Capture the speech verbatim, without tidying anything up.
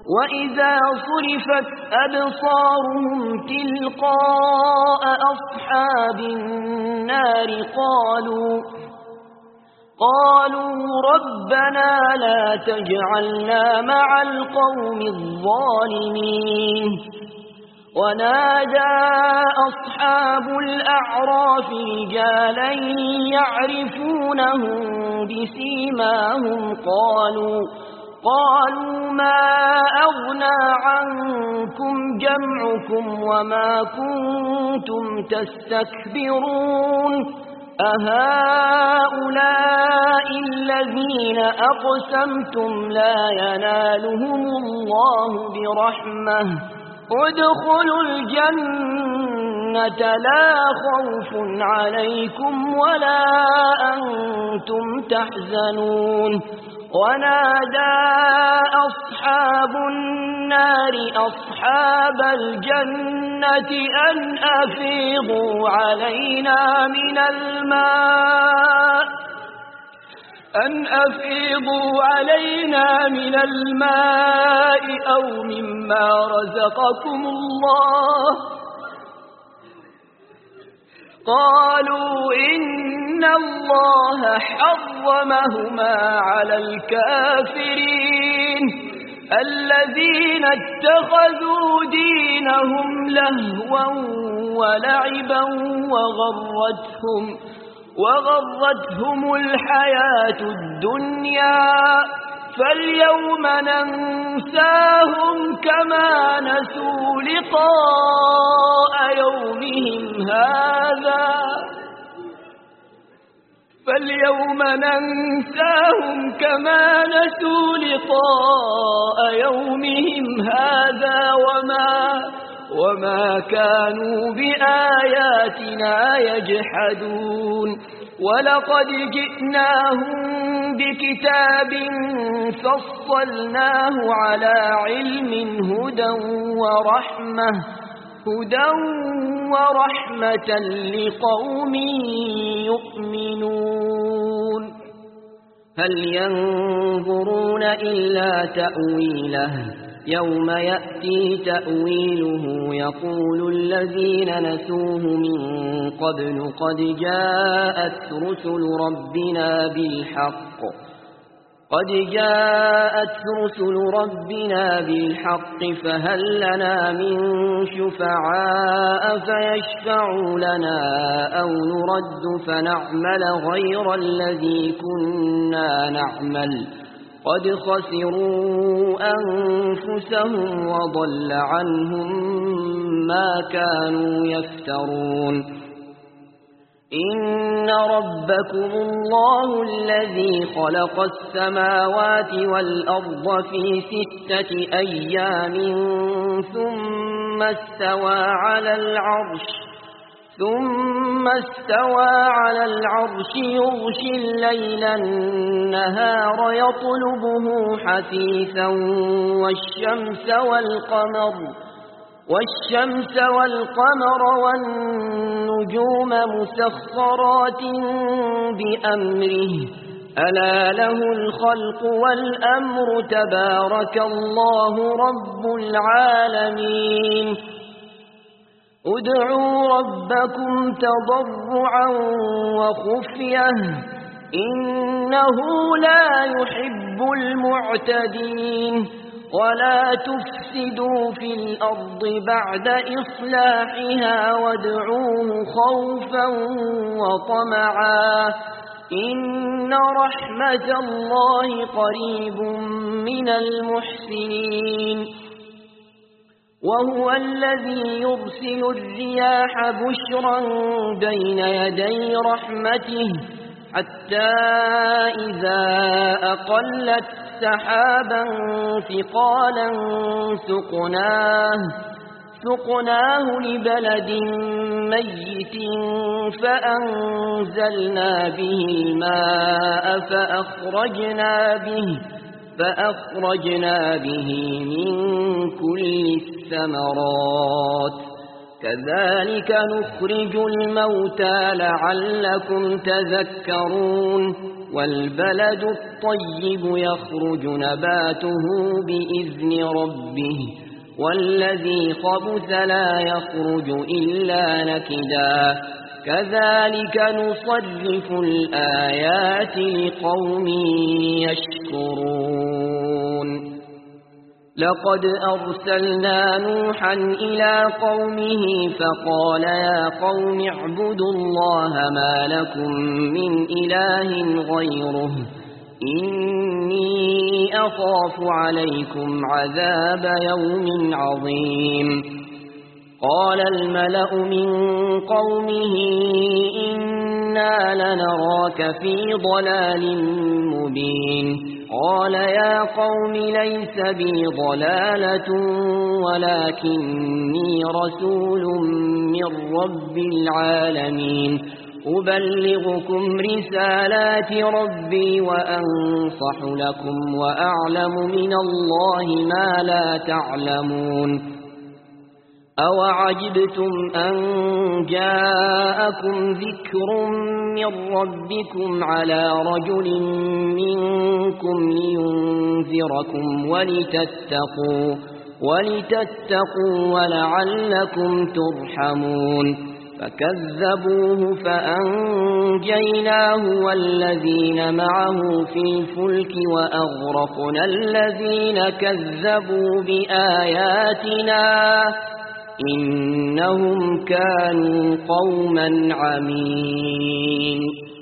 وإذا صرفت أبصارهم تلقاء أصحاب النار قالوا قالوا ربنا لا تجعلنا مع القوم الظالمين. ونادى أصحاب الأعراف رجالا يعرفونهم بسيماهم قالوا قالوا ما أغنى عنكم جمعكم وما كنتم تستكبرون أهؤلاء الذين أقسمتم لا ينالهم الله برحمة ادخلوا الجنة لا خوف عليكم ولا أنتم تحزنون. ونادى أصحاب النار أصحاب الجنة أن أفيضوا علينا من الماء أن أفيضوا علينا من الماء أو مما رزقكم الله قالوا إن الله حرمهما على الكافرين الذين اتخذوا دينهم لهوا ولعبا وغرتهم وغرتهم الحياة الدنيا فاليوم ننساهم كما نسوا لقاء يومهم هذا فاليوم ننساهم كما نسوا لقاء يومهم هذا وما وما كانوا بآياتنا يجحدون. ولقد جئناهم بكتاب فصلناه على علم هدى ورحمة هدى ورحمة لقوم يؤمنون. هل ينظرون إلا تأويله يوم يأتي تأويله يقول الذين نسوه من قبل قد جاءت رسل ربنا بالحق قد جاءت رسل ربنا بالحق فهل لنا من شفعاء فيشفعوا لنا أو نرد فنعمل غير الذي كنا نعمل قد خسروا أنفسهم وضل عنهم ما كانوا يفترون. إن ربكم الله الذي خلق السماوات والأرض في ستة أيام ثم استوى على العرش ثم استوى على العرش يغشي الليل النهار يطلبه حثيثا والشمس والقمر والشمس والقمر والنجوم مسخرات بأمره ألا له الخلق والأمر تبارك الله رب العالمين. ادعوا ربكم تضرعا وخفية إنه لا يحب المعتدين. ولا تفسدوا في الأرض بعد إصلاحها وادعوه خوفا وطمعا إن رحمة الله قريب من المحسنين. وهو الذي يرسل الرياح بشرا بين يدي رحمته حتى إذا أقلت سحابا ثقالا سقناه سقناه لبلد ميت فأنزلنا به الماء فأخرجنا به فأخرجنا به من كل الثمرات كذلك نخرج الموتى لعلكم تذكرون. والبلد الطيب يخرج نباته بإذن ربه والذي خبث لا يخرج إلا نكدا كذلك نصرف الآيات لقوم يشكرون لقد أرسلنا نوحا إلى قومه فقال يا قوم اعبدوا الله ما لكم من إله غيره إني أخاف عليكم عذاب يوم عظيم قال الملأ من قومه إنا لنراك في ضلال مبين قال يا قوم ليس بي ضلالة ولكني رسول من رب العالمين أبلغكم رسالات ربي وأنصح لكم وأعلم من الله ما لا تعلمون أوعجبتم أن جاءكم ذكر من ربكم على رجل منكم لينذركم ولتتقوا, ولتتقوا ولعلكم ترحمون فكذبوه فأنجيناه والذين معه في الفلك وأغرقنا الذين كذبوا بآياتنا إنهم كانوا قوما عمين